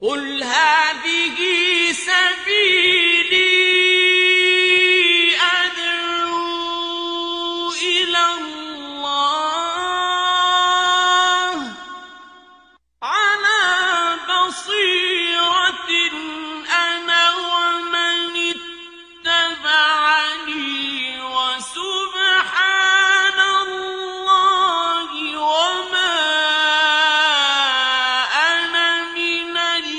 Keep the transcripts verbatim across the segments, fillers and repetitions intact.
قل هذه سبيلي أدعو إلى الله على بصيرة أنا ومن اتبعني وسبحان الله وما أنا من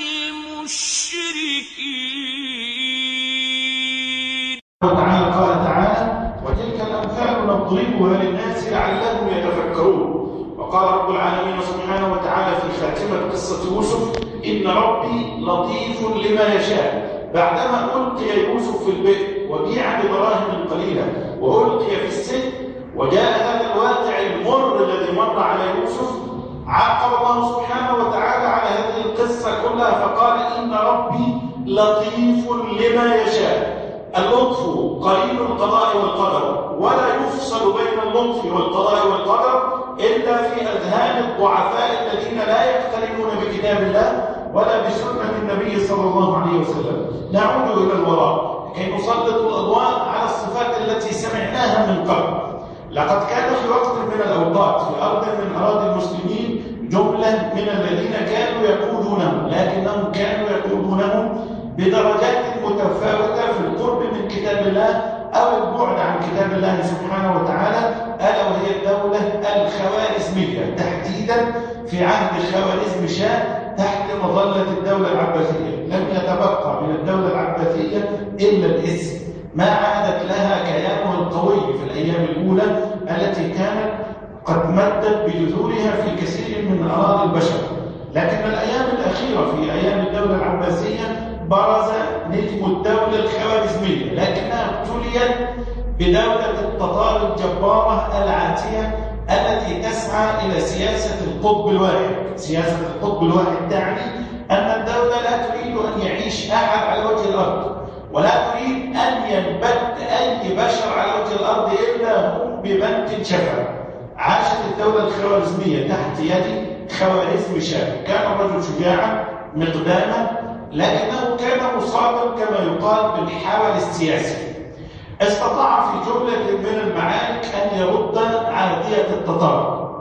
المشركين. وتعالى قال تعالى: وتلك الأمثال نضربها للناس لعلهم يتفكرون. وقال رب العالمين سبحانه وتعالى في خاتمة قصة يوسف: إن ربي لطيف لما يشاء. بعدما ألقي يوسف في البئر وبيع بدراهم قليلة وألقي في السجن وجاء هذا الواقع المر الذي مر على يوسف، عاقب الله سبحانه وتعالى على هذه القصة كلها فقال: إن ربي لطيف لما يشاء. اللطف قرين القضاء والقدر، ولا يفصل بين اللطف والقضاء والقدر إلا في أذهان الضعفاء الذين لا يقترنون بكتاب الله ولا بسنة النبي صلى الله عليه وسلم. نعود إلى الوراء كي نسلط الأضواء على الصفات التي سمعناها من قبل. لقد كان في وقت من الأوقات في أرض من أراضي المسلمين جملة من الذين كانوا يقودونهم، لكنهم كانوا يقودونهم بدرجات متفاوتة في القرب من كتاب الله أو البعد عن كتاب الله سبحانه وتعالى، ألا وهي الدولة الخوارزمية، تحديدا في عهد خوارزم شاه تحت مظلة الدولة العباسية. لم يتبقى من الدولة العباسية إلا الاسم، ما عادت لها كيانها القوي في الأيام الأولى التي كانت قد مدت بجذورها في كثير من أراضي البشر. لكن الأيام الأخيرة في أيام الدولة العباسية برز نجم الدولة الخوارزمية، لكنها ابتليت بدولة التتار الجبارة العاتية التي تسعى إلى سياسة القطب الواحد. سياسة القطب الواحد تعني أن الدولة لا تريد أن يعيش أحد على وجه الأرض، ولا تريد أن ينبت أي بشر على وجه الأرض إلا هم ببنك شفا. عاشت الدولة الخوارزمية تحت يد خوارزم شاه. كان الرجل شجاعا مقداما، لكنه كان مصابا كما يقال بالحول السياسي. استطاع في جملة من المعارك أن يرد عادية التتار،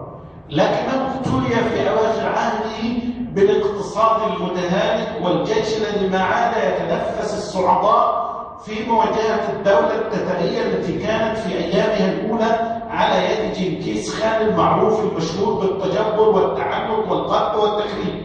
لكنه ابتلي في أواخر عهده بالاقتصاد المتهالك والجيش الذي ما عاد يتنفس الصعداء في مواجهة الدولة التتارية التي كانت في أيامها الأولى على يد جنكيز خان المعروف المشهور بالتجبر والتعنت والقتل والتخريب.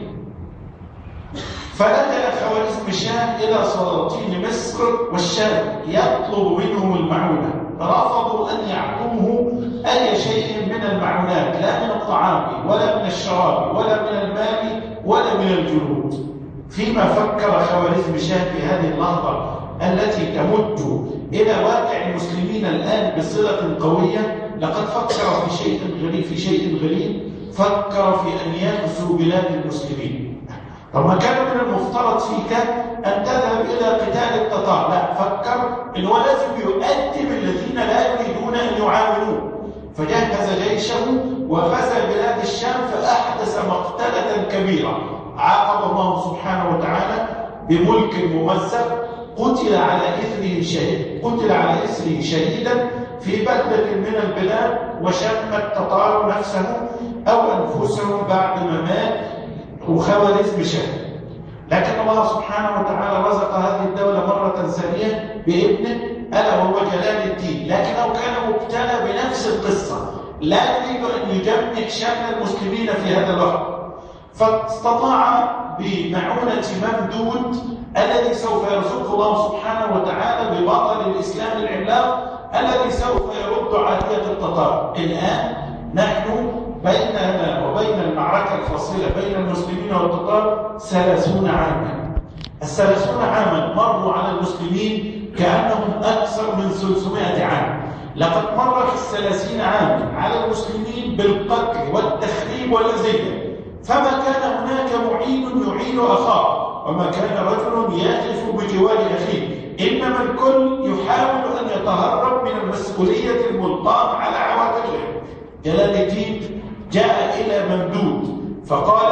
فلجأ خوارزم شاه إلى سلاطين مصر والشام يطلب منهم المعونة. رفضوا أن يعطوه أي شيء من المعونات، لا من الطعام ولا من الشراب ولا من المال ولا من الجنود. فيما فكر خوارزم شاه في هذه اللحظة التي تمد إلى واقع المسلمين الآن بصلة قوية، لقد فكر في شيء غريب في شيء غريب فكر في أن يغزو بلاد المسلمين. طب ما كان من المفترض فيك أن تذهب إلى قتال التتار، لا، فكر إن هو لازم يؤدب الذين لا يريدون أن يعاونوه. فجهز جيشه وغزا بلاد الشام فأحدث مقتلة كبيرة. عاقب الله سبحانه وتعالى بملك ممزق، قتل على إثره شهيد قتل على إثره شهيدا في بلدة من البلاد، وشم التتار نفسه أو أنفسهم بعد ما مات وخوارزم شاه. لكن الله سبحانه وتعالى رزق هذه الدولة مرة ثانية بابنه ألا وهو جلال الدين، لكنه كان مبتلى بنفس القصة، لا يريد أن يجمع شمل المسلمين في هذا الوقت. فاستطاع بمعونة ممدود الذي سوف يرزقه الله سبحانه وتعالى ببطل الإسلام العملاق الذي سوف يرد عادية التتار. الآن نحن بيننا وبين المعركة الفاصلة بين المسلمين والتتار ثلاثون عاما. الثلاثون عاما مروا على المسلمين كأنهم أكثر من ثلاثمائة عام. لقد مرت الثلاثين عاما على المسلمين بالقتل والتخريب والأذية، فما كان هناك معين يعين أخاه، وما كان رجل يقف بجوار أخيه، إنما الكل يحاول أن يتهرب من المسؤولية الملقاة على عواتقه. جلال الدين جاء إلى ممدود فقال: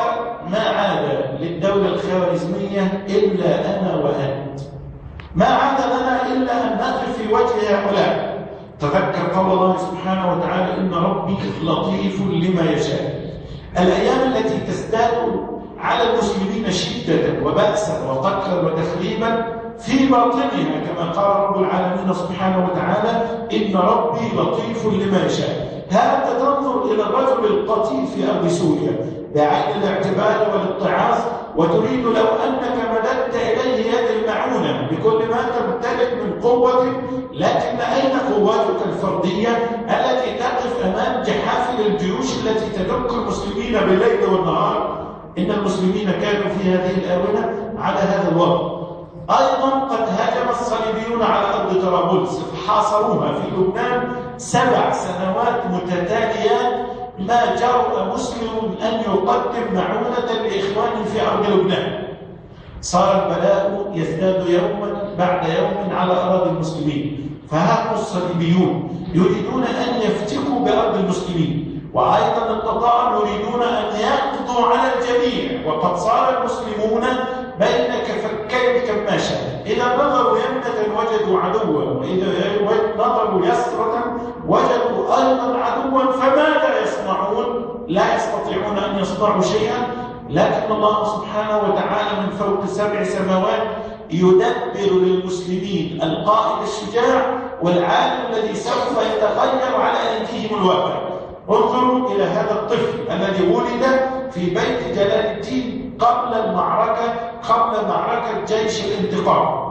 ما عاد للدولة الخوارزمية إلا أنا وأنت، ما عاد لنا إلا أن نقف في وجه هؤلاء. تذكر قول الله سبحانه وتعالى إن ربي لطيف لما يشاء. الأيام التي تزداد على المسلمين شدة وبأسا وقتلا وتخريبا في باطنها كما قال رب العالمين سبحانه وتعالى إن ربي لطيف لما يشاء. هذا تنظر إلى الرجل القتيل في أرض سوريا بعين الاعتبار والاتعاظ وتريد لو أنك مددت إليه يد المعونة بكل ما تمتلك من قوة، لكن أين قواتك الفردية التي تقف أمام جحافل الجيوش التي تدك المسلمين بالليل والنهار؟ إن المسلمين كانوا في هذه الآونة على هذا الوضع. أيضا قد هاجم الصليبيون على أرض طرابلس فحاصروها في لبنان سبع سنوات متتاليات، ما جرأ مسلم أن يقدم معونة لإخوانه في أرض لبنان. صار البلاء يزداد يوما بعد يوم على أراضي المسلمين، فها الصليبيون يريدون أن يفتكوا بأرض المسلمين، وأيضا التتار يريدون أن يقضوا على الجميع، وقد صار المسلمون بين كفكي الكماشة، إذا نظروا يمنة وجدوا عدوا، وإذا نظروا يسرة وجدوا أيضا عدوا، فماذا يصنعون؟ لا يستطيعون أن يصنعوا شيئا، لكن الله سبحانه وتعالى من فوق سبع سماوات يدبر للمسلمين القائد الشجاع والعالم الذي سوف يتغير على أيديهم الواقع. انظروا إلى هذا الطفل الذي ولد في بيت جلال الدين قبل المعركة قبل معركة جيش الانتقام.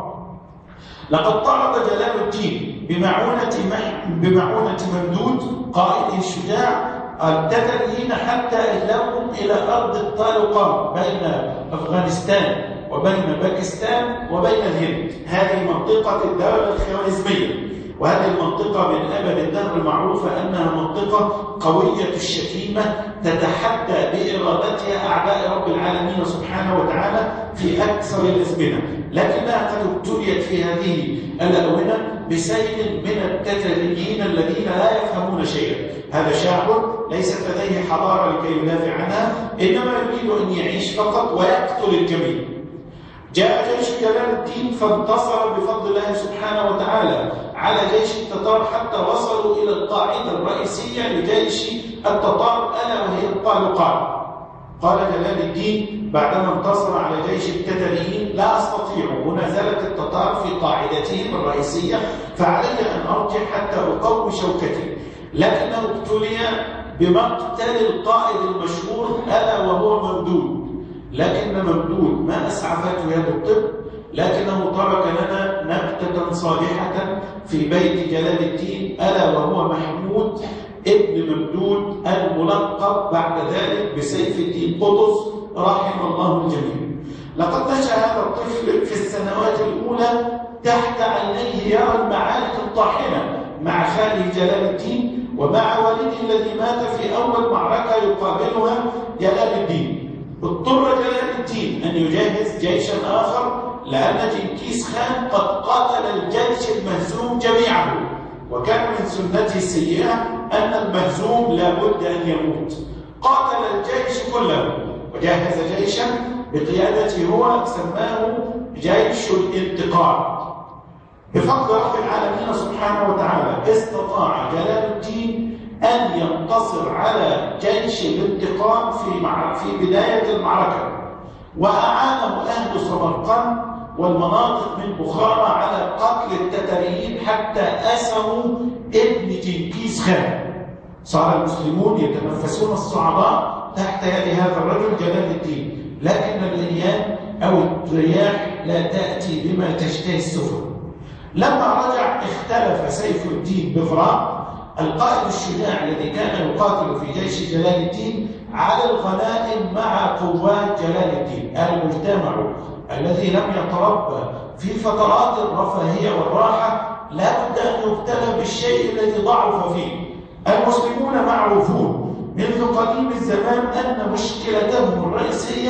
لقد طرد جلال الدين بمعونة بمعونة ممدود قائده الشجاع التتريين حتى أهلهم إلى أرض الطالقان بين أفغانستان وبين باكستان وبين الهند. هذه منطقة الدولة الخوارزمية، وهذه المنطقة من أبد الدهر معروفة أنها منطقة قوية الشتيمة تتحدى بإرادتها أعداء رب العالمين سبحانه وتعالى في أكثر الأزمنة، لكنها قد ابتليت في هذه الآونة بسيل من التتريين الذين لا يفهمون شيئا. هذا شعب ليست لديه حضارة لكي يدافع عنها، إنما يريد أن يعيش فقط ويقتل الجميع. جاء جيش جلال الدين فانتصر بفضل الله سبحانه وتعالى على جيش التتار حتى وصلوا إلى القاعدة الرئيسية لجيش التتار ألا وهي الطالقان. قال جلال الدين بعدما انتصر على جيش التتريين لا أستطيع منازلة التتار في قاعدتهم الرئيسية، فعلي أن أرجع حتى أقوي شوكتي، لكنه ابتلي بمقتل القائد المشهور ألا وهو ممدود. لكن ممدود ما أسعفته يد الطب، لكنه ترك لنا نبتة صالحة في بيت جلال الدين ألا وهو محمود ابن ممدود الملقب بعد ذلك بسيف الدين قطز رحم الله الجميع. لقد نشأ هذا الطفل في السنوات الأولى تحت عينيه يرى المعارك الطاحنة مع خاله جلال الدين ومع والده الذي مات في أول معركة يقابلها جلال الدين. اضطر جلال الدين أن يجهز جيشا آخر لأن جنكيز خان قد قاتل الجيش المهزوم جميعه، وكان من سنته السيئة أن المهزوم لا بد أن يموت. قاتل الجيش كله وجهز جيشا بقيادته هو سماه جيش الانتقام. بفضل رب العالمين سبحانه وتعالى استطاع جلال الدين أن ينتصر على جيش الانتقام في مع... في بداية المعركة، وأعانه أهل سمرقند والمناطق من بخارى على قتل التتريين حتى أسروا ابن جنكيز خان. صار المسلمون يتنفسون الصعباء تحت يد هذا الرجل جلال الدين، لكن الأيام أو الرياح لا تأتي بما تشتهي السفن. لما رجع اختلف سيف الدين بغراء القائد الشجاع الذي كان يقاتل في جيش جلال الدين على الغنائم مع قوات جلال الدين. المجتمع الذي لم يتربى في فترات الرفاهية والراحة لا بد أن يبتلى بالشيء الذي ضعف فيه. المسلمون معروفون منذ قديم الزمان أن مشكلتهم الرئيسية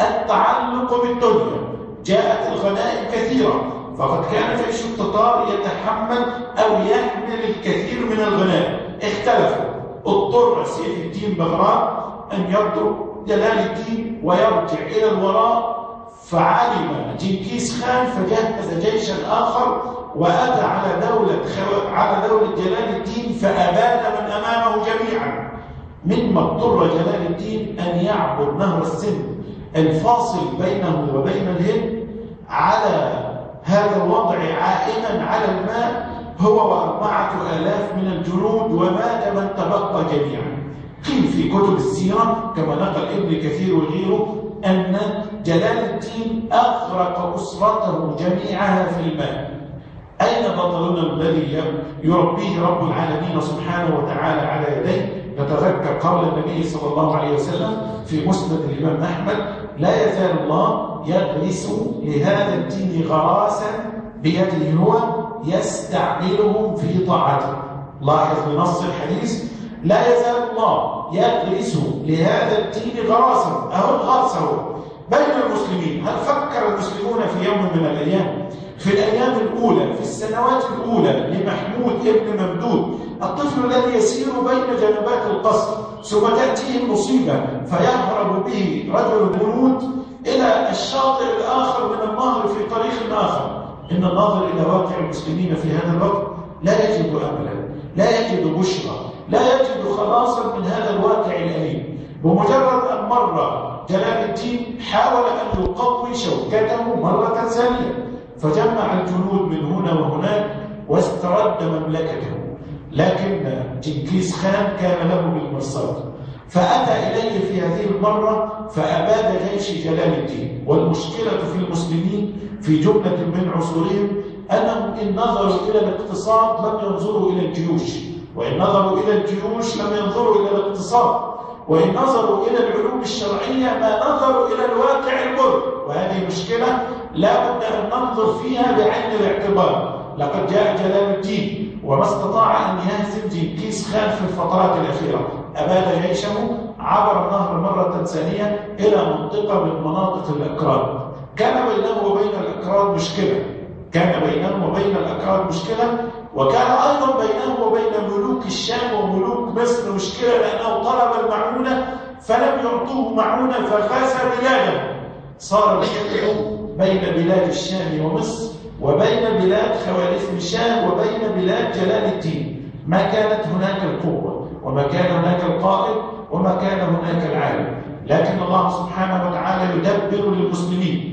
التعلق بالدنيا. جاءت الغنائم كثيرة، فقد كان جيش التتار يتحمل أو يحمل الكثير من الغنائم. اختلفوا، اضطر سيف الدين بغراء أن يضرب جلال الدين ويرجع إلى الوراء، فعلم جنكيز خان فجهز جيشا آخر وأتى على دولة على دولة جلال الدين فأباد من أمامه جميعا، مما اضطر جلال الدين أن يعبر نهر السند الفاصل بينه وبين الهند على هذا الوضع عائما على الماء هو وأربعة آلاف من الجنود ومات من تبقى جميعا. قيل في كتب السيرة كما نقل ابن كثير وغيره أن جلال الدين أغرق أسرته جميعها في الماء. أين بطلنا الذي يربيه رب العالمين سبحانه وتعالى على يديه؟ نتذكر قول النبي صلى الله عليه وسلم في مسند الإمام أحمد: لا يزال الله يغرس لهذا الدين غراسا بيده هو يستعملهم في طاعته. لاحظ بنص الحديث: لا يزال الله يغرس لهذا الدين غراسا، أهو الغرس هو بين المسلمين. هل فكر المسلمون في يوم من الأيام في الأيام الأولى في السنوات الأولى لمحمود ابن ممدود الطفل الذي يسير بين جنبات القصر ثم تأتيه المصيبة فيهرب به رجل الجنود إلى الشاطئ الآخر من النهر في طريق آخر؟ إن الناظر إلى واقع المسلمين في هذا الوقت لا يجد أملا، لا يجد بشرى، لا يجد خلاصا من هذا الواقع الأليم. بمجرد أن مر جلال الدين حاول أن يقوي شوكته مرة ثانية، فجمع الجنود من هنا وهناك واسترد مملكته، لكن جنكيز خان كان له بالمرصاد، فأتى إليه في هذه المرة فأباد جيش جلال الدين. والمشكلة في المسلمين في جملة من عصورهم أنهم إن نظروا إلى الاقتصاد لم ينظروا إلى الجيوش، وإن نظروا إلى الجيوش لم ينظروا إلى الاقتصاد، وإن نظروا إلى العلوم الشرعية ما نظروا إلى الواقع المر. وهذه مشكلة لا بد أن ننظر فيها بعين الاعتبار. لقد جاء جلال الدين وما استطاع أن يهزم جنكيز خان في الفترات الأخيرة، أباد جيشه، عبر النهر مرة ثانية إلى منطقة من مناطق الأكراد. كان بينه وبين الأكراد مشكلة كان بينه وبين الأكراد مشكلة وكان أيضا بينه وبين ملوك الشام وملوك مصر مشكلة، لأنه طلب المعونة فلم يعطوه معونة فغزا بلاده. صار الحكم بين بلاد الشام ومصر وبين بلاد خوارزم شاه وبين بلاد جلال الدين. ما كانت هناك القوة وما كان هناك القائد وما كان هناك العالم، لكن الله سبحانه وتعالى يدبر للمسلمين.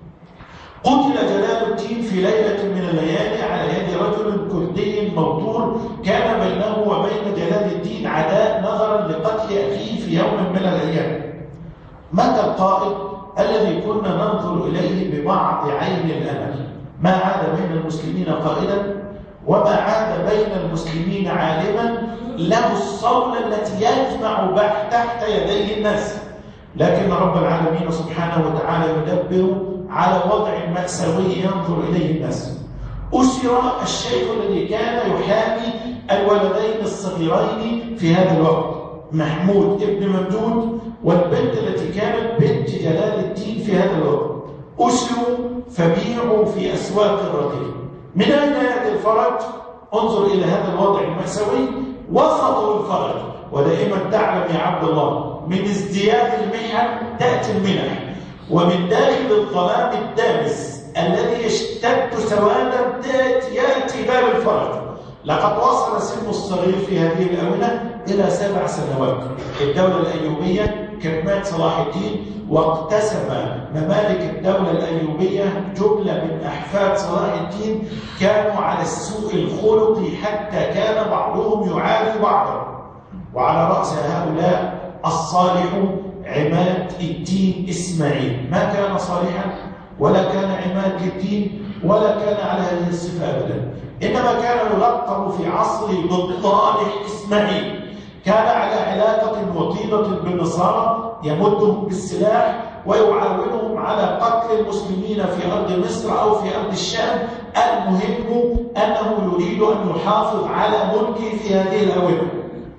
قتل جلال الدين في ليلة من الليالي على يد رجل كردي موتور كان بينه وبين جلال الدين عداء نظرا لقتل أخيه في يوم من الأيام. متى القائد الذي كنا ننظر إليه ببعض عين الأمل؟ ما عاد بين المسلمين قائدا وما عاد بين المسلمين عالما له الصولة التي يجمع تحت يديه الناس. لكن رب العالمين سبحانه وتعالى يدبر على وضع مأساوي ينظر إليه الناس. أسر الشيخ الذي كان يحامي الولدين الصغيرين في هذا الوقت، محمود ابن ممدود، والبنت التي كانت بنت جلال الدين في هذا الوقت. أسروا فبيعوا في أسواق الرقيق. من أين يأتي الفرج؟ انظر إلى هذا الوضع المأساوي. وسطوا الفرج، ودائما تعلم يا عبد الله من ازدياد المحن تأتي المنح، ومن داخل الظلام الدامس الذي يشتد سوادا يأتي باب الفرج. لقد وصل سن الصغير في هذه الآونة إلى سبع سنوات. الدولة الأيوبية كان مات صلاح الدين واقتسم ممالك الدولة الأيوبية جملة من أحفاد صلاح الدين كانوا على السوء الخلقي حتى كان بعضهم يعادي بعضا. وعلى رأس هؤلاء الصالح عماد الدين إسماعيل. ما كان صالحا ولا كان عماد الدين ولا كان على هذه الصفة أبدا، إنما كان يلقب في عصره بالطالح إسماعيل. كان على علاقة وطيدة بالنصارى، يمدهم بالسلاح ويعاونهم على قتل المسلمين في أرض مصر أو في أرض الشام. المهم أنه يريد أن يحافظ على ملكه في هذه الآونة.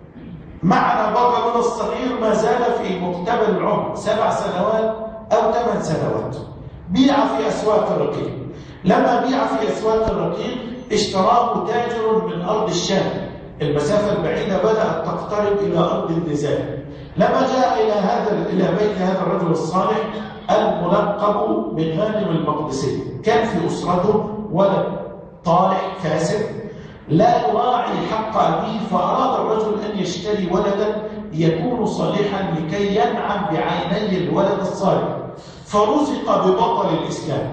معنا بطلنا الصغير ما زال في مقتبل العمر، سبع سنوات أو ثمان سنوات. بيع في أسواق الرقيق. لما بيع في أسواق الرقيق اشتراه تاجر من أرض الشام. المسافة البعيدة بدأت تقترب إلى أرض النزال، لما جاء إلى هذا إلى بيت هذا الرجل الصالح الملقب بغانم المقدسي، كان في أسرته ولد طالح فاسد لا يراعي حق أبيه، فأراد الرجل أن يشتري ولدا يكون صالحا لكي ينعم بعيني الولد الصالح، فرزق ببطل الإسلام.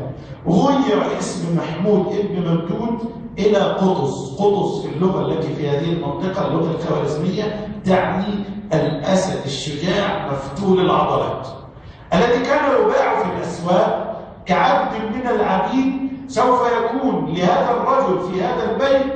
غير اسم محمود ابن ممدود إلى قطز. قطز في اللغة التي في هذه المنطقة اللغة الخوارزمية تعني الأسد الشجاع مفتول العضلات، الذي كان يباع في الأسواق كعبد من العبيد. سوف يكون لهذا الرجل في هذا البيت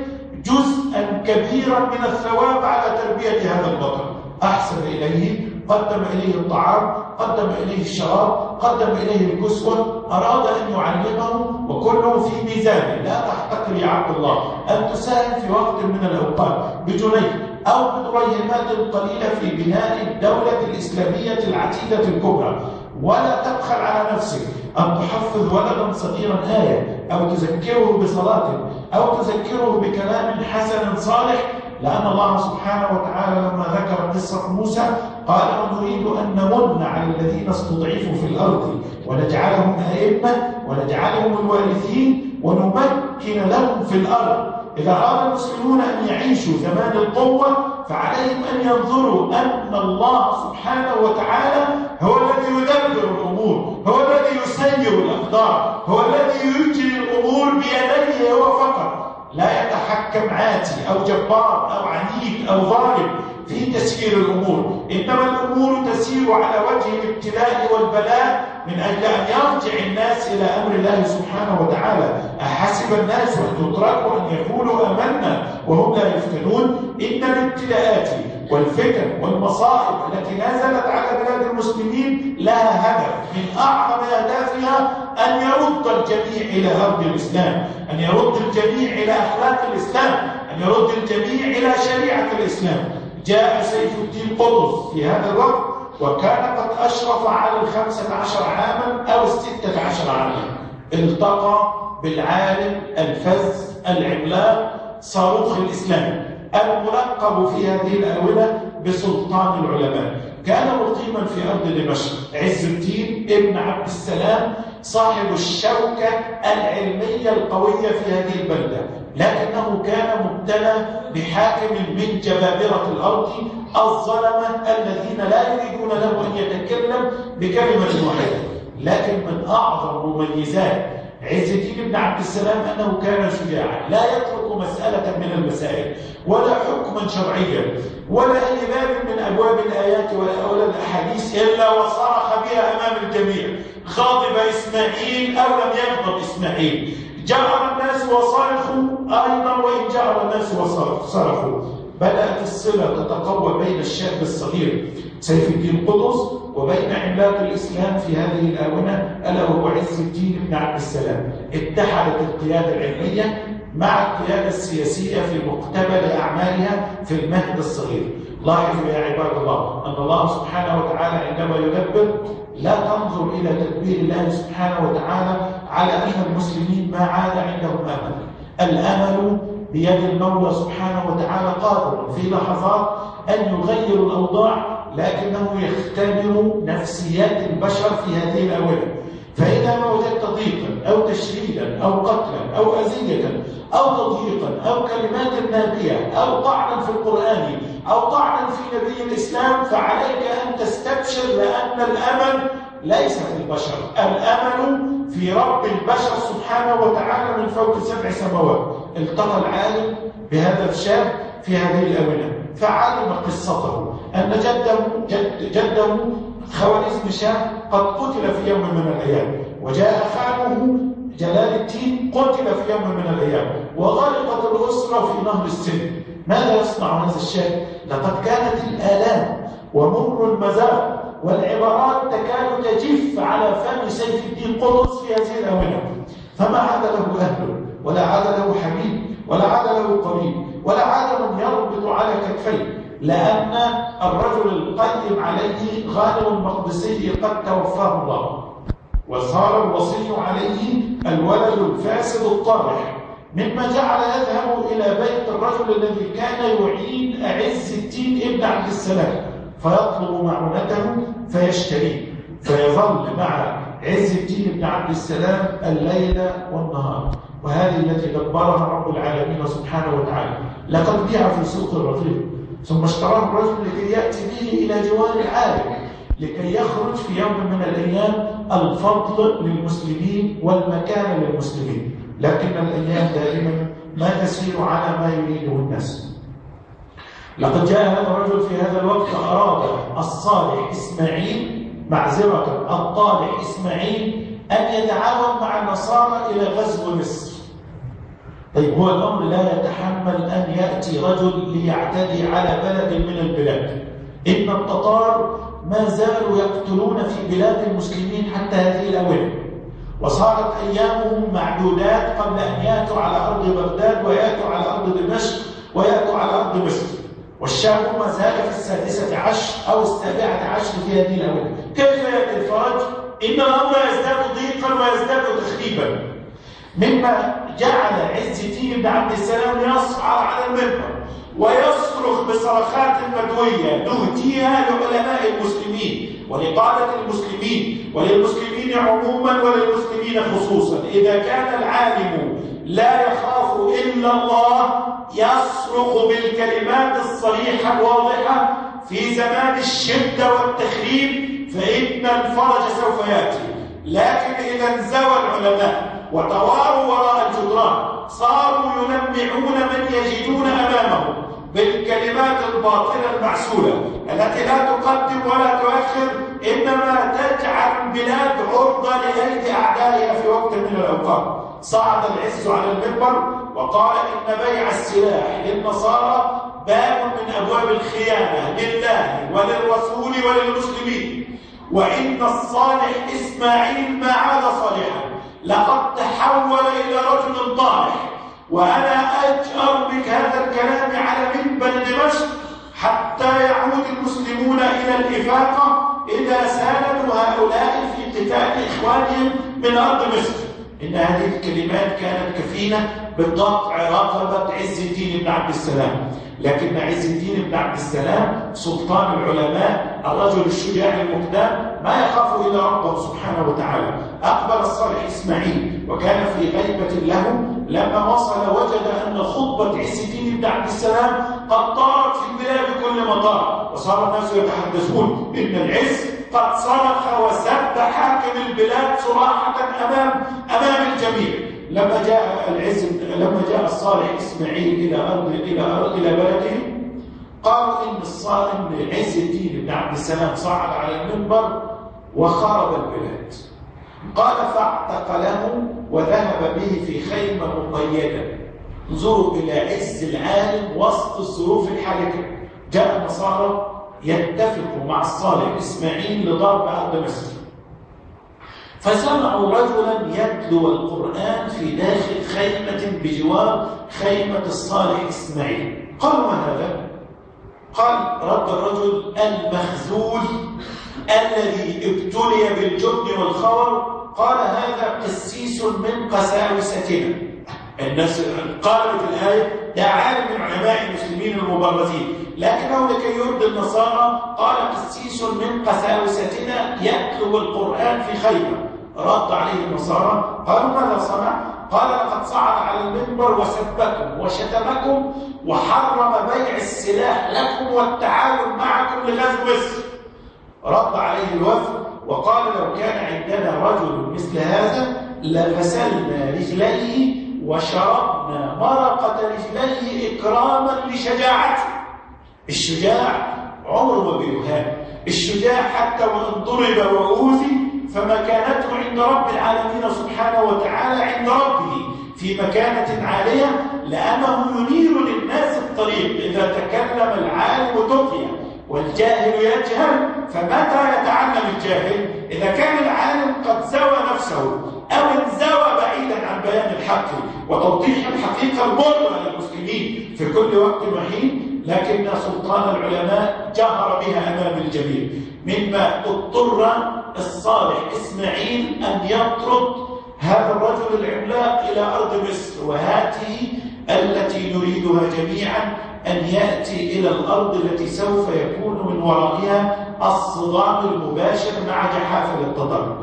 جزءا كبيرا من الثواب على تربية هذا البطل. أحسن إليه، قدم إليه الطعام، قدم إليه الشراب، قدم إليه الكسوة، أراد أن يعلمه، وكله في ميزانه. لا تحتقر يا عبد الله أن تساهم في وقت من الأوقات بجنيه أو بدريهمات قليلة في بناء الدولة الإسلامية العتيدة الكبرى، ولا تبخل على نفسك أن تحفظ ولدا صغيرا آية أو تذكره بصلاة أو تذكره بكلام حسن صالح، لأن الله سبحانه وتعالى لما ذكر قصة موسى قال: ونريد أن نمن على الذين استضعفوا في الأرض ونجعلهم أئمة ونجعلهم الوارثين ونمكن لهم في الأرض. إذا أراد المسلمون أن يعيشوا زمان القوة فعليهم أن ينظروا أن الله سبحانه وتعالى هو الذي يدبر الأمور، هو الذي يسير الأقدار، هو الذي يجري الأمور بيديه هو فقط، لا يتحكم عاتي أو جبار أو عنيد أو ظالم في تسيير الأمور، إنما الأمور تسير على وجه الابتلاء والبلاء من أجل أن يرجع الناس إلى أمر الله سبحانه وتعالى. أحسب الناس أن يتركوا أن يقولوا آمنا وهم لا يفتنون؟ إن الابتلاءات والفتن والمصائب التي نزلت على بلاد المسلمين لها هدف من أعظم أهدافها أن يرد الجميع إلى أرض الإسلام، أن يرد الجميع إلى أخلاق الإسلام، أن يرد الجميع إلى شريعة الإسلام. جاء سيف الدين قطز في هذا الوقت وكان قد أشرف على الخمسة عشر عاما أو الستة عشر عاما. التقى بالعالم الفز العملاق صاروخ الإسلام الملقب في هذه الآونة بسلطان العلماء. كان مقيما في أرض دمشق عز الدين ابن عبد السلام صاحب الشوكة العلمية القوية في هذه البلدة، لكنه كان مبتلى بحاكم من جبابرة الأرض الظلمة الذين لا يريدون له أن يتكلم بكلمة واحدة. لكن من أعظم مميزات عز الدين بن عبد السلام أنه كان شجاعا، لا يترك مسألة من المسائل ولا حكما شرعيا ولا أي باب من أبواب الآيات ولا الأحاديث إلا وصرخ بها أمام الجميع. غاضب إسماعيل أو لم يغضب إسماعيل، جأر الناس وصرخوا أيضا وإن جأر الناس وصرخوا. بدأت الصلة تتقوى بين الشاب الصغير سيف الدين قطز وبين عملاق الإسلام في هذه الآونة ألا وهو عز الدين بن عبد السلام. اتحدت القيادة العلمية مع القيادة السياسية في مقتبل أعمالها في المهد الصغير. لاحظوا يا عباد الله أن الله سبحانه وتعالى عندما يدبر لا تنظر إلى تدبير الله سبحانه وتعالى على أن المسلمين ما عاد عندهم أمل. الأمل بيد المولى سبحانه وتعالى قادر في لحظات أن يغير الأوضاع، لكنه يختبر نفسيات البشر في هذه الآونة. فإذا ما وجدت ضيقا أو تشريدا أو قتلا أو أذية أو تضييقا أو كلمات نابية أو طعنا في القرآن أو طعنا في نبي الإسلام فعليك أن تستبشر، لأن الأمل ليس في البشر، الأمل في رب البشر سبحانه وتعالى من فوق سبع سماوات. التقى العالم بهذا الشاب في هذه الآونة فعلم قصته أن جده جد جده خوارزم شاه قد قتل في يوم من الأيام، وجاء خاله جلال الدين قتل في يوم من الأيام، وغرقت الأسرة في نهر السن. ماذا يصنع هذا الشاب؟ لقد كانت الآلام ومر المزار والعبارات تكاد تجف على فم سيف الدين قطز في هذه الآونة، فما عاد له أهل ولا عاد له حبيب ولا عاد له قريب ولا عاد من يربط على كتفيه، لأن الرجل القيم عليه غانم المقدسي قد توفاه الله، وصار الوصي عليه الولد الفاسد الطارح، مما جعل يذهب إلى بيت الرجل الذي كان يعين أعز الدين ابن عبد السلام فيطلب معونته فيشتريه، فيظل مع عز الدين بن عبد السلام الليل والنهار. وهذه التي دبرها رب العالمين سبحانه وتعالى. لقد بيع في سوق الرقيق ثم اشتراه الرجل لكي يأتي به إلى جوار العالم، لكي يخرج في يوم من الأيام الفضل للمسلمين والمكان للمسلمين. لكن الأيام دائما ما تسير على ما يريده الناس. لقد جاء هذا الرجل في هذا الوقت أراد الصالح إسماعيل معذرة الطالح إسماعيل أن يتعاون مع النصارى إلى غزو مصر. طيب هو الأمر لا يتحمل أن يأتي رجل ليعتدي على بلد من البلاد. إن التتار ما زالوا يقتلون في بلاد المسلمين حتى هذه الأوان، وصارت أيامهم معدودات قبل أن يأتوا على أرض بغداد ويأتوا على أرض دمشق ويأتوا على أرض مصر. والشام ما زال في السادسة عشر أو السابعة عشر في هذه الأوان. كيف يأتي الفرج؟ إن الأمر يزداد ضيقا ويزداد تخريبا، مما جعل عز الدين بن عبد السلام يصعد على المنبر ويصرخ بصرخات مدوية نهديها لعلماء المسلمين ولقادة المسلمين وللمسلمين عموما وللمسلمين خصوصا: إذا كان العالم لا يخاف إلا الله يصرخ بالكلمات الصريحة الواضحة في زمان الشدة والتخريب فإن الفرج سوف يأتي. لكن إذا انزوى العلماء وتواروا وراء الجدران صاروا يلمعون من يجدون أمامهم بالكلمات الباطلة المعسولة التي لا تقدم ولا تؤخر، إنما تجعل البلاد عرضة لأيدي أعدائها في وقت من الأوقات. صعد العز على المنبر وقال إن بيع السلاح للنصارى باب من أبواب الخيانة لله وللرسول وللمسلمين، وإن الصالح إسماعيل ما عاد صالحا، لقد تحول إلى رجل طالح، وأنا أجأر بك هذا الكلام على منبر دمشق حتى يعود المسلمون إلى الإفاقة إذا ساندوا هؤلاء في قتال إخوانهم من أرض مصر. إن هذه الكلمات كانت كفيلة بقطع رقبة عز الدين بن عبد السلام. لكن عز الدين بن عبد السلام سلطان العلماء الرجل الشجاع المقدام ما يخاف إلا ربه سبحانه وتعالى. أقبل الصالح إسماعيل وكان في غيبة له، لما وصل وجد أن خطبة عز الدين بن عبد السلام قد طارت في البلاد بكل مطار، وصار الناس يتحدثون إن العز قد صرخ وسب حاكم البلاد صراحة أمام أمام الجميع. لما جاء العز لما جاء الصالح إسماعيل إلى أرض إلى أرض إلى بلده، قالوا إن الصالح عز الدين بن عبد السلام صعد على المنبر وخرب البلاد. قال فاعتقله وذهب به في خيمة مقيدة. انظروا إلى عز العالم وسط الظروف الحرجة. جاء النصارى يتفقوا مع الصالح إسماعيل لضرب أرض مصر، فسمعوا رجلا يتلو القرآن في داخل خيمة بجوار خيمة الصالح إسماعيل. قالوا ما هذا؟ قال رد الرجل المخذول الذي ابتلي بالجبن والخور، قال هذا قسيس من قساوستنا. الناس قالت الآية ده عالم من علماء المسلمين المبرزين، لكنه لكي يرضي النصارى قال قسيس من قساوستنا يتلو القرآن في خيمة. رد عليه النصارى قالوا ماذا صنع؟ قال لقد صعد على المنبر وسبكم وشتمكم وحرم بيع السلاح لكم والتعاون معكم لغزو مصر. رد عليه الوفد وقال لو كان عندنا رجل مثل هذا لغسلنا رجليه وشربنا مرقة رجليه إكراما لشجاعته. الشجاع عمره ما بيهان، الشجاع حتى وإن ضرب وأوذي فمكانته عند رب العالمين سبحانه وتعالى عند ربه في مكانة عالية، لأنه ينير للناس الطريق. إذا تكلم العالم تقيا والجاهل يجهل، فمتى يتعلم الجاهل؟ إذا كان العالم قد زوى نفسه أو انزوى بعيدا عن بيان الحق وتوضيح الحقيقة المرة للمسلمين في كل وقت وحين، لكن سلطان العلماء جهر بها أمام الجميع، مما اضطر الصالح إسماعيل أن يطرد هذا الرجل العملاق إلى أرض مصر. وهاته التي نريدها جميعا أن يأتي إلى الأرض التي سوف يكون من ورائها الصدام المباشر مع جحافل التتار.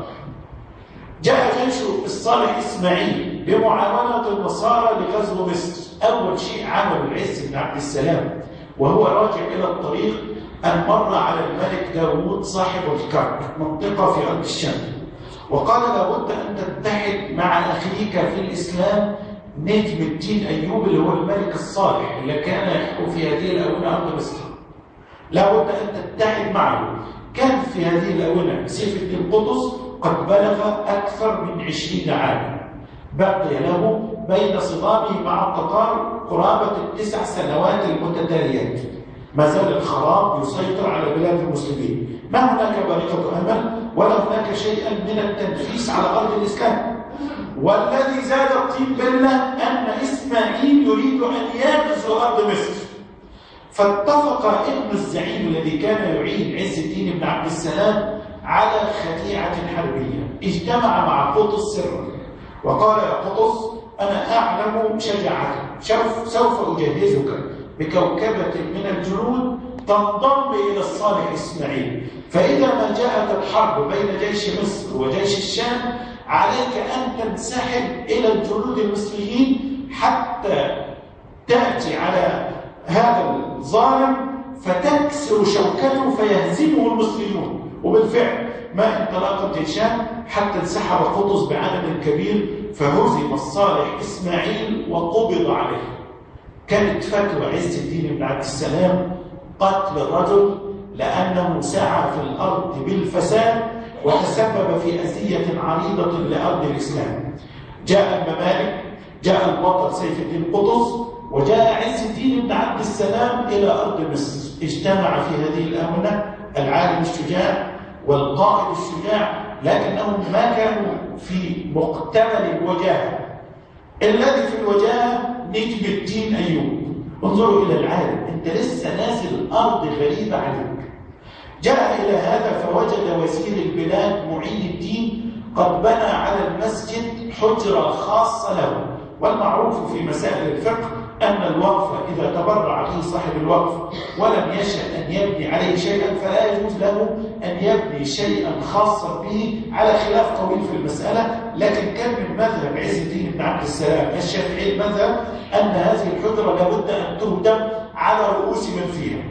جاء جيش الصالح إسماعيل بمعاونة النصارى لغزو مصر. أول شيء عمل العز بن عبد السلام وهو راجع إلى الطريق أن مر على الملك داوود صاحب الكرك منطقة في أرض الشام، وقال لابد أن تتحد مع أخيك في الإسلام نجم الدين أيوب اللي هو الملك الصالح اللي كان يحكم في هذه الآونة أرض مصر. لابد أن تتحد معه. كان في هذه الآونة سيف الدين قطز قد بلغ أكثر من عشرين عاما، بقي له بين صدامه مع التتار قرابة التسع سنوات المتتاليات. ما زال الخراب يسيطر على بلاد المسلمين، ما هناك بريقة أمل ولا هناك شيئا من التنفيس على أرض الإسلام. والذي زاد الطين بلة أن إسماعيل يريد أن يغزو أرض مصر. فاتفق ابن الزعيم الذي كان يعين عز الدين بن عبد السلام على خديعة حربية. اجتمع مع قطز سرا وقال يا قطز أنا أعلم شجاعتك، سوف أجهزك بكوكبة من الجنود تنضم إلى الصالح إسماعيل، فإذا ما جاءت الحرب بين جيش مصر وجيش الشام عليك أن تنسحب إلى الجنود المصريين حتى تأتي على هذا الظالم فتكسر شوكته فيهزمه المصريون. وبالفعل ما انطلقت الجيشان حتى انسحب قطز بعدد كبير فهزم الصالح إسماعيل وقبض عليه. كانت فتوى عز الدين بن عبد السلام قتل الرجل لأنه سعى في الأرض بالفساد وتسبب في أذية عريضة لأرض الإسلام. جاء الممالك، جاء البطل سيف الدين قطز، وجاء عز الدين بن عبد السلام إلى أرض مصر. اجتمع في هذه الآونة العالم الشجاع والقائد الشجاع، لكنهم ما كانوا في مقتبل الوجاهة. الذي في الوجاهة نجم الدين أيوب. انظروا إلى العالم، أنت لسه نازل الأرض غريبة عليك. جاء إلى هذا فوجد وزير البلاد معين الدين قد بنى على المسجد حجرة خاصة له. والمعروف في مسائل الفقه أن الوقف إذا تبرع به صاحب الوقف ولم يشأ أن يبني عليه شيئا فلا يجوز له أن يبني شيئا خاصا به، على خلاف طويل في المسألة. لكن كان من مذهب عز الدين بن عبد السلام الشافعي المذهب أن هذه الحجرة لابد أن تهدم على رؤوس من فيها.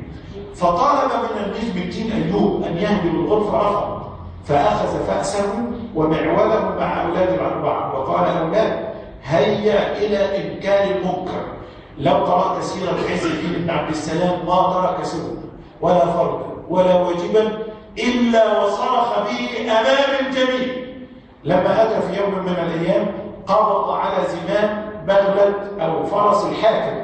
فطالب من النجم الدين أيوب أن يهدم الغرفة، رفض، فأخذ فأسه ومعوله مع أولاد الأربعة وقال أولاد هيا إلى إنكار المنكر. لو قرأت سيرة عز الدين بن عبد السلام ما ترك سنة ولا فرضا ولا واجبا إلا وصرخ به أمام الجميع. لما أتى في يوم من الأيام قبض على زمام بغلة أو فرس الحاكم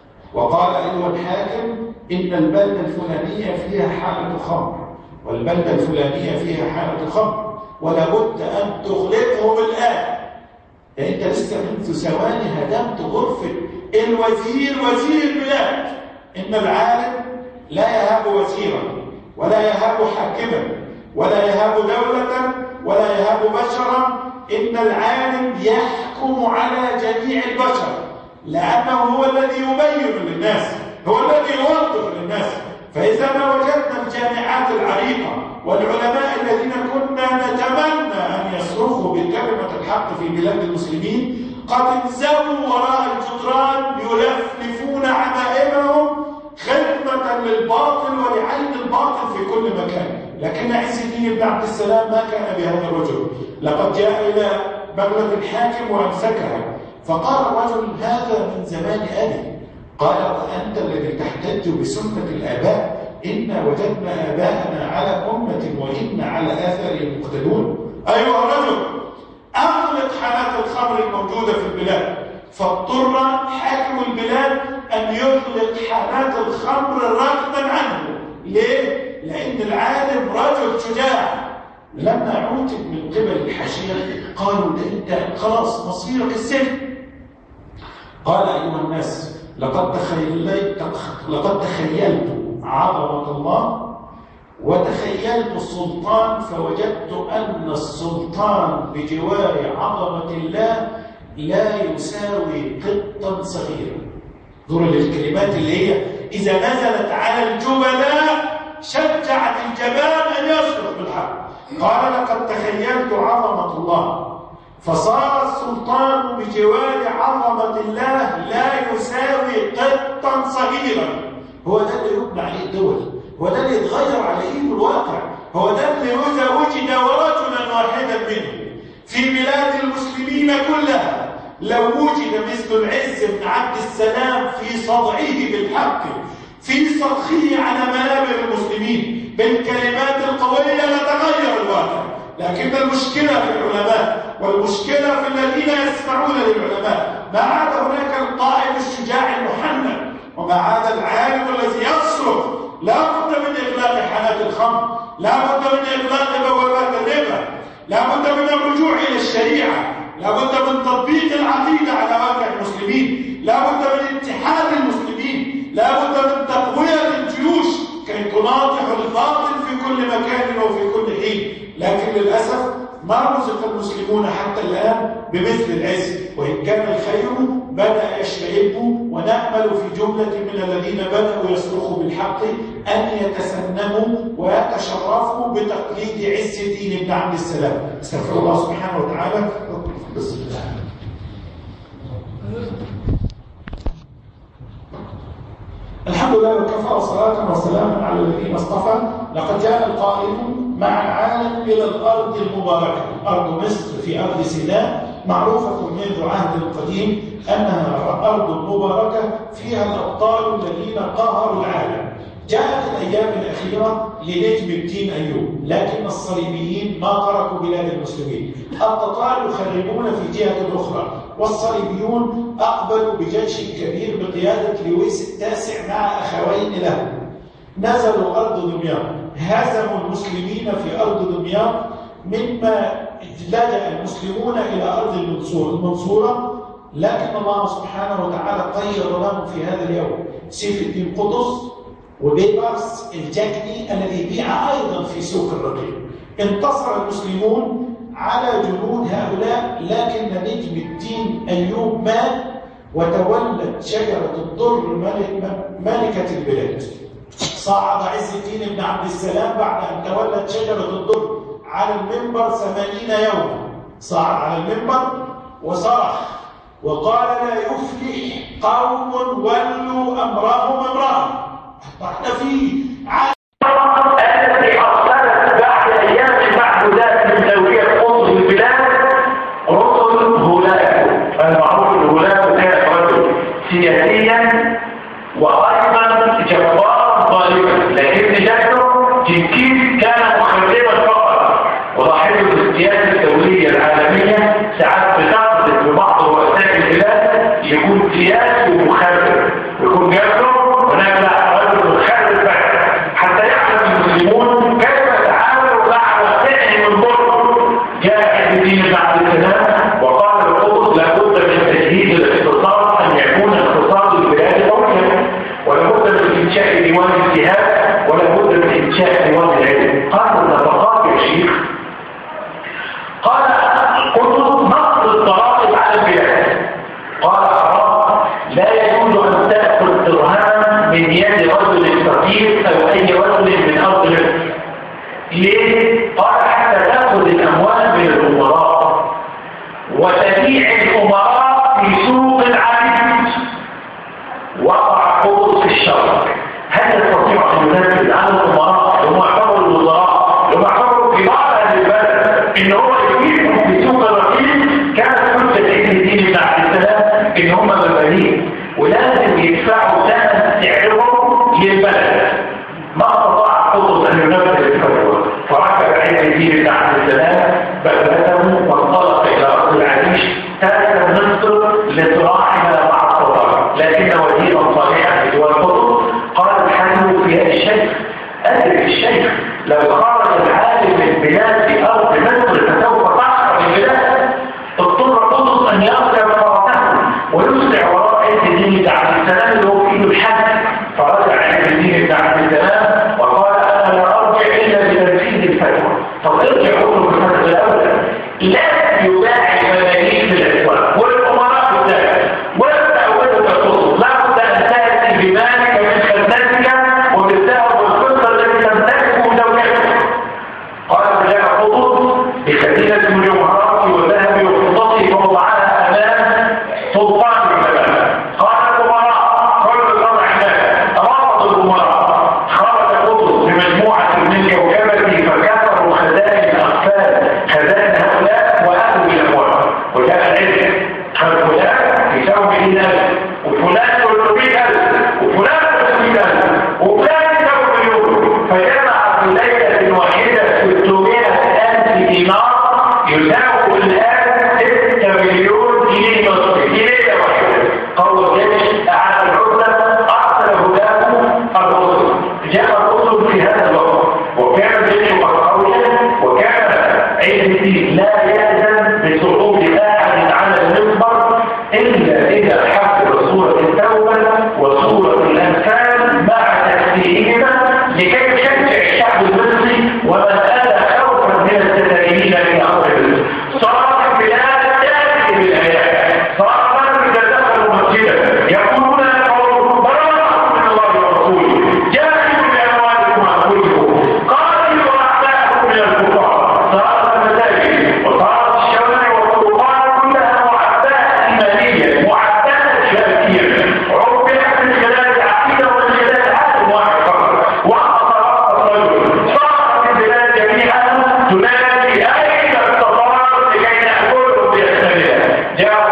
وقال أيها الحاكم إن البلدة الفلانية فيها حالة خمر والبلدة الفلانية فيها حالة خمر ولا بد أن تغلقهم الآن. يعني أنت لسه منذ ثواني هدمت غرفة الوزير وزير البلاد. إن العالم لا يهاب وزيرا ولا يهاب حاكما ولا يهاب دولة ولا يهاب بشرا. إن العالم يحكم على جميع البشر لأنه هو الذي يبين للناس، هو الذي يوضح للناس. فإذا ما وجدنا الجامعات العريقة والعلماء الذين كنا نتمنى أن يصرخوا بكلمة الحق في بلاد المسلمين قد انزووا وراء الجدران يلفلفون عمائمهم خدمة للباطل ولعين الباطل في كل مكان. لكن عز الدين بن عبد السلام ما كان بهذا الرجل. لقد جاء إلى بغلة الحاكم وأمسكها فقال الرجل هذا من زمان أبي. قال وأنت الذي تحتج بسنة الآباء؟ إنا وجدنا آباءنا على أمة وإنا على آثارهم مقتدون. أيها الرجل أغلق حالات الخمر الموجودة في البلاد. فاضطر حاكم البلاد أن يغلق حالات الخمر رغما عنه. ليه؟ لأن العالم رجل شجاع. لما عوتب من قبل الحاشية قالوا ده أنت خلاص مصيرك السجن. قال أيها الناس لقد تخيلت لقد تخيلت عظمة الله وتخيلت السلطان فوجدت أن السلطان بجوار عظمة الله لا يساوي قطا صغيرا. دور الكلمات اللي هي إذا نزلت على الجبلاء شجعت الجبان أن يصرخ بالحق. قال لقد تخيلت عظمة الله فصار السلطان بجوار عظمة الله لا يساوي قطا صغيرا. هو ده اللي يبنى عليه الدول، هو ده اللي يتغير عليه الواقع، هو ده اللي إذا وجد رجلا واحدا منه في بلاد المسلمين كلها لو وجد مثل العز بن عبد السلام في صدعه بالحق، في صرخه على منابر المسلمين بالكلمات القوية لتغير الواقع. لكن المشكلة في العلماء والمشكلة في الذين يسمعون للعلماء. ما عاد هناك القائد الشجاع المحنك، وما عاد العالم الذي يصرخ لا بد من إغلاق حالات الخمر، لا بد من إغلاق بوابات الربا، لا بد من الرجوع إلى الشريعة، لا بد من تطبيق العقيدة على واقع المسلمين، لا بد من اتحاد المسلمين، لا بد من تقوية الجيوش كي تناطح الباطل في كل مكان وفي كل حين. لكن للأسف ما رزق المسلمون حتى الآن بمثل العز، وإن كان الخير بدأ يشتعب، ونأمل في جملة من الذين بدأوا يصرخوا بالحق أن يتسنموا ويتشرفوا بتقليد عز الدين بن عبد السلام. استغفر الله سبحانه وتعالى. بسم الله. الحمد لله وكفى وصلاة وسلاما على الذين اصطفى. لقد جاء القائل مع العالم إلى الأرض المباركة. أرض مصر في أرض سيناء معروفة منذ عهد قديم أنها أرض مباركة فيها الأبطال الذين قهروا العالم. جاءت الأيام الأخيرة لنجم الدين أيوب، لكن الصليبيين ما تركوا بلاد المسلمين. التتار يخربون في جهة أخرى، والصليبيون أقبلوا بجيش كبير بقيادة لويس التاسع مع أخوين له. نزلوا أرض دمياط، هزموا المسلمين في أرض دمياط، مما لجأ المسلمون إلى أرض المنصورة. لكن الله سبحانه وتعالى طير لهم في هذا اليوم سيف الدين قطز وبيبرس الجكني الذي بيع أيضا في سوق الرقيق. انتصر المسلمون على جنود هؤلاء، لكن نجم الدين أيوب مات وتولت شجرة الضر ملكة البلاد. صعد عز الدين بن عبد السلام بعد أن تولت شجرة الضر على المنبر ثمانين يوما. صعد على المنبر وصرخ وقال لا يفلح قوم ولوا أمرهم امرأة. احنا في التي حصلت بعد أيام معدودات من تولية قطز البلاد رسل هولاكو. المعروف الهولاكو كان رجل سياسيا وأيضا جبارا ظالما، لكن جده جنكيز كان مخربا فقط. ولاحظوا السياسة الدولية العالمية ساعات بتقصد في بعض رؤساء البلاد يكون سياسي ومخرب، يكون جده هناك رجل مخرب حتى يعلم المسلمون كيف يتعاملوا مع وسائل الضر. جاء عز الدين بن عبد السلام وقال القدس لابد من تجهيز الاقتصاد ان يكون اقتصاد البلاد قويا، ولابد من انشاء ديوان الجهاد، ولابد من انشاء ديوان العلم. قال النفقات يا شيخ، قال القدس نقض الضرائب على البلاد. قال حرام، لا يجوز ان تاخذ درهم من يد رجل فقير او اي رجل من ارض مصر. ليه؟ قال حتى تاخذ الاموال من الامراء وتبيع الامراء في سوق العبيد. وقع قدس في الشرق. هل يستطيع ان ينفذ عن الامراء هم اعتبروا الوزراء هم اعتبروا كبار اهل البلد ان هو يبيعهم في سوق الرقيق؟ كانت حجه عز الدين بن عبد السلام ان هم مبالين ولازم يدفعوا ثمن سعرهم للبلد. ما استطاع قدس ان ينفذ الفتوى، فركب عز الدين بن عبد السلام بغلته وانطلق الى ارض العريش تاركا مصر لصراعها مع التتار. لكن وزيرا صالحا في دول قطز قال الحل في الشيخ. أدرك الشيخ لو خرج العالم من بلاد في ارض مصر فسوف تحصل البلاد. اضطر قطز ان يركب فرسه ويسرع وراء عز الدين بن عبد السلام اللي هو في ايده الحد. فرجع عز الدين بن عبد السلام وقال انا لا ارجع الا بتنفيذ الفتوى. طب ارجع اطلب الفتوى الاولى، لا يباع الملايين في الاسواق سلطان العلماء قال الأمراء كل الأمر الناس رفض الأمراء خرج قطز بمجموعة من الكوكبة فكسروا خزائن الأقفال خزائن هؤلاء وأتوا بالأموال وجاء العلم خذ فلان يساوي مئتين ألف وفلان ثلاثمئة ألف وفلان ثلاثمئة ألف وفلان يساوي مليون فجمع في ليلة واحدة ستمائة ألف دينار يساوي الآن ستة مليون جنيه مصري جنيه واحدة. قوة جيش أعاد العزلة أرسل هداه الرسل جاء الرسل في هذا الوقت وكان الجيش قويا وكان عز الدين لا يلزم بصعود أحد على المنبر إلا إذا حفظ سورة التوبة وسورة الأنفال مع تفسيرهما لكي يشجع الشعب المصري ومن أتى خوفا من التدينين في أمر المصر. صارت البلاد تأتي بالآيات صارت إذا دخلوا مسجدا يقولون لهم براءة من الله ورسوله جاهدوا بأموالكم وأنفسكم قاتلوا أعداءكم من الكفار. صارت المساجد وصارت الشوارع والطرقات كلها معدات إيمانية معدات شركية عبئت من خلال العقيدة ومن خلال عالم واحد فقط وأصرف الرجل. صارت البلاد جميعا تنادي أين التطار لكي نأكلهم بأسنانها. جاء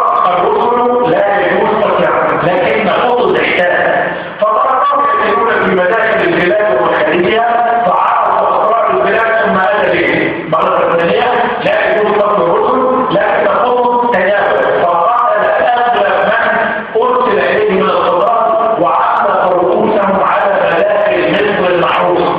الرسل لا يجوز قتلهم لكن قطز احتاج فضربوا يسيرون في مداخل البلاد ومخارجها فعرفوا أسرار البلاد ثم أتى به مرة ثانية لا يجوز قتل الرسل لكن قطز تجاوز فقاتل أغلب من أرسل إليه من الخضار وعلق رؤوسهم على مداخل مصر المحروسة.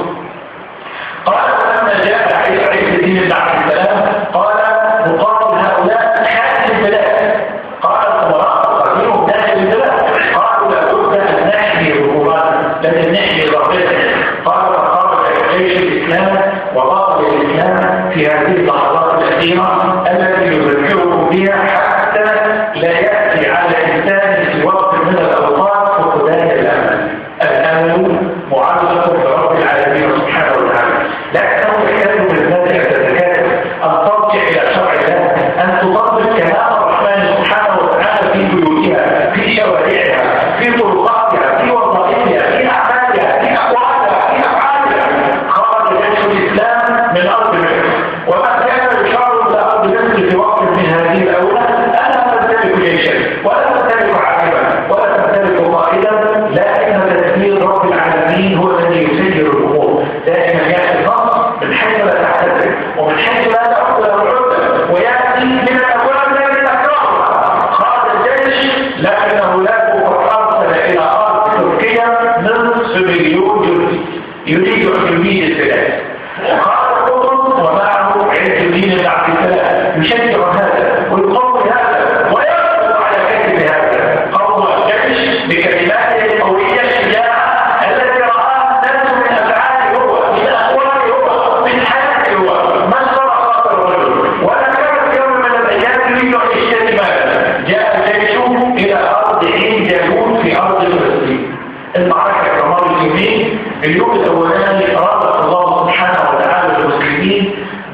قال لما جاء عز الدين بن عبد السلام قال مقابل هؤلاء خارج البلاد. قال الأمراء قاتلوا داخل البلاد قالوا لابد أن نحمي الحكومات لازم نحمي ضربتها. قال فخرج جيش الإسلام وبطل الإسلام في هذه اللحظات الأخيرة التي يذكركم بها حتى لا يأتي على إنسان في وقت من الأوقات فقدان الأمل. الأمل معلق برب العالمين سبحانه وتعالى لكنه يحتاج من ذلك تتكاتف أن ترجع إلى شرع الله أن تطبق كلام الرحمن سبحانه وتعالى في بيوتها في شوارعها في طرقاتها في وظائفها في أعمالها في أقوالها في أفعالها. خرج جيش الإسلام من أرض مصر وما كان يشار إلى أرض مصر في وقت من هذه الأولى ألا تمتلك جيشا ولا تمتلك عالما ولا تمتلك قائدا لكن تدبير رب العالمين هو الذي يسير الأمور. دائما يأتي النص من حيث لا تحتسب ومن حيث لا تأخذ العدة ويأتي من الأبواب التي تكرهها. خرج الجيش لكنه لا أرسل إلى أرض تركيا نصف مليون جندي يريد أن يميد البلاد. خرج قطز ومعه عز الدين بن عبد السلام يشجع هذا ويقوي هذا ويقبض على كتب هذا. قوم الجيش بكلماته القوية الشجاعة التي رآها الناس من أفعاله هو من أقواله هو من حياته هو ما شرع خاطر الرجل ولا كان في يوم من الأيام يريد أن يشتري مالا. جاء الجيش إلى أرض عين جالوت في أرض فلسطين. المعركة كمار اليومين اليوم الأولاني رابط الله سبحانه وتعالى المسلمين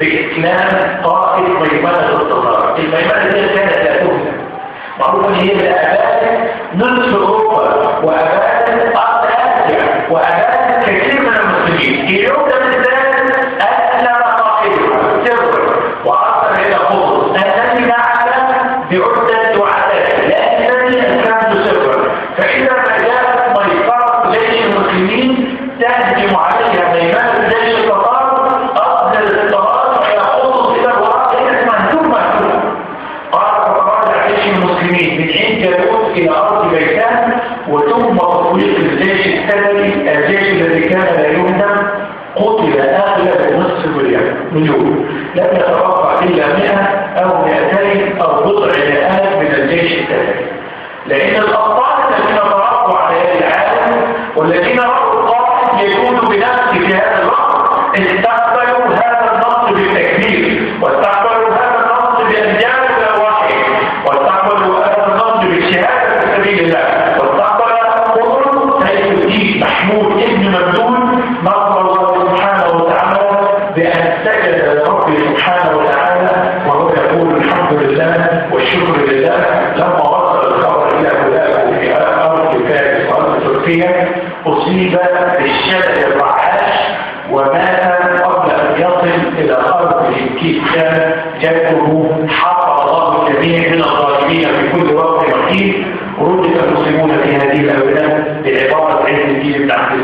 بإسلام طائف ميمنة التتار. الميمنة دي كانت لا تهزم معروفة هي الآباد نصف أوروبا وآباد أرض آسيا وآباد كثير من المسلمين. اليوم ده بالذات أسلم قائدها سر وأرسل إلى قطز الذي بعد بعدة وعدد لا الذي أسلمت سرا. فإذا ما جاءت ميسرة جيش المسلمين تهجم عليها ميمنة جيش التتار أصل الاضطراب إلى قطز إلى الوقت اسمها ثم ثم. قال فقال جيش المسلمين من عين جالوت إلى أرض بيتان وثم تطويق الجيش الثاني الجيش الذي كان لا يهزم قتل أغلب نصف مليون. لم يتوقع إلا مئة أو مئتين أو بضع مئات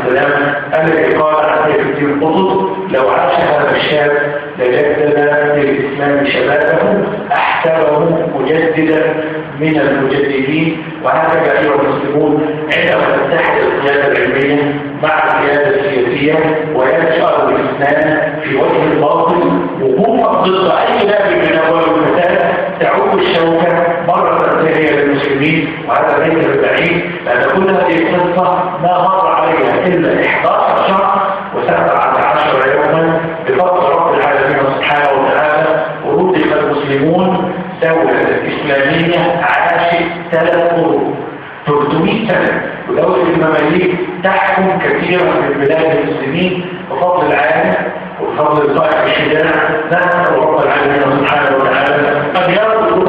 السلام الذي قال عن سيف الدين قطز: لو عاش هذا الشاب لجدد للإسلام شبابه أحسبه مجددا من المجددين. وهكذا أيها المسلمون عندما تتحد القيادة العلمية مع القيادة السياسية وينشأ الإسلام في وجه الباطل وقوفا ضد أي باب من أبواب الفساد تعود الشوكة مرة ثانية للمسلمين. وهذا ليس بالبعيد، لأن كل هذه القصة ما مر عليها إلا إحدى عشر شهر وسبعة عشر يوما بفضل رب العالمين سبحانه وتعالى. ورزق المسلمون دولة إسلامية عاشت ثلاث قرون ثلاثمائة سنة، ودولة المماليك تحكم كثيرا من بلاد المسلمين بفضل العالم وبفضل صاحب الشجاع. نسأل رب العالمين سبحانه وتعالى أن يرزق